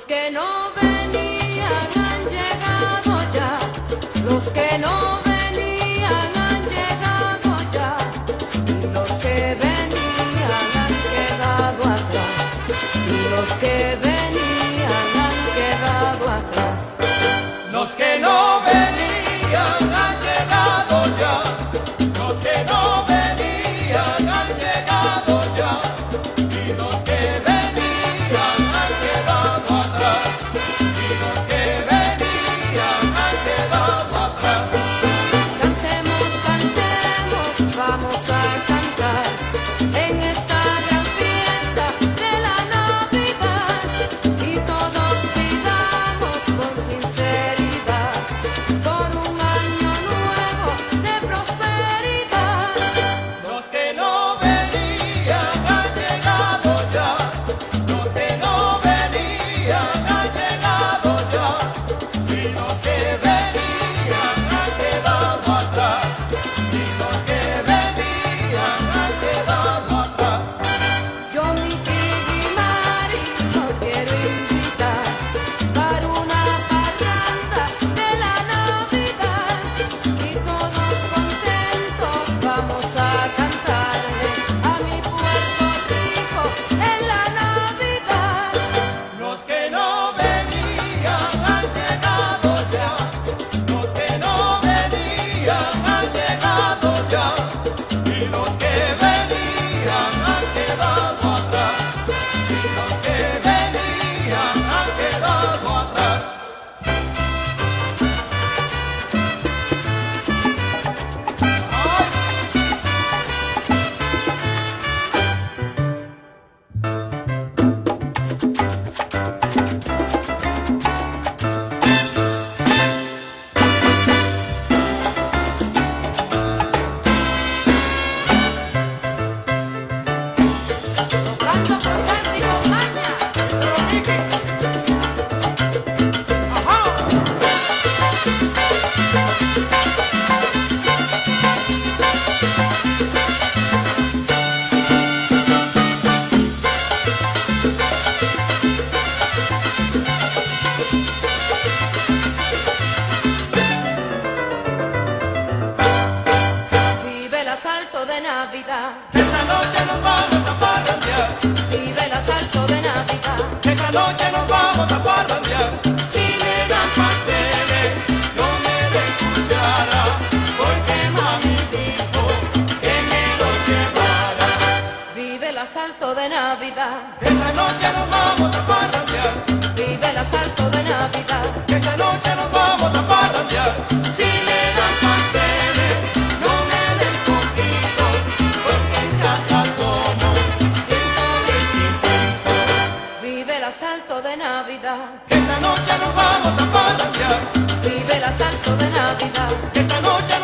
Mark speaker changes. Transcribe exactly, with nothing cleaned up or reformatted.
Speaker 1: que no venían han llegado ya, los que no venían han llegado ya, y los que venían han quedado atrás, y los que venían han quedado atrás.
Speaker 2: Los que no venían han llegado ya, los que no venían han llegado ya, y los que venían han quedado atrás, y los que venían han quedado atrás.
Speaker 1: Cantemos, cantemos, vamos a cantar en esta gran fiesta de la Navidad, y todos pidamos con sinceridad por un año nuevo de prosperidad.
Speaker 2: Los que no venían han llegado ya, los que no venían han llegado ya, y los que venían han quedado atrás, y los que venían han quedado atrás.
Speaker 1: Yo, mi Kiki Mari, los quiero invitar para una parranda de la Navidad, y todos contentos vamos a cantarle a mi Puerto Rico en la Navidad.
Speaker 2: Los que no venían han llegado ya, los que no venían han llegado ya, y los que venían han quedado atrás, y los que venían han quedado atrás.
Speaker 1: Tocando con salsa y con maña. Vive el asalto de Navidad,
Speaker 2: Esta noche nos vamos a parrandear,
Speaker 1: vive el asalto de Navidad.
Speaker 2: esta noche nos vamos a parrandear.
Speaker 1: Si me dan pasteles, no me den cuchara, porque mami dijo que me los llevara. Vive el asalto de Navidad,
Speaker 2: Esta noche nos vamos a parrandear,
Speaker 1: vive el asalto de Navidad.
Speaker 2: esta noche nos vamos a parrandear.
Speaker 1: Si me dan pasteles, no me den poquitos, porque en casa somos ciento veinticinco. Vive el asalto de Navidad,
Speaker 2: Esta noche nos vamos a parrandear,
Speaker 1: vive el asalto de Navidad.
Speaker 2: esta noche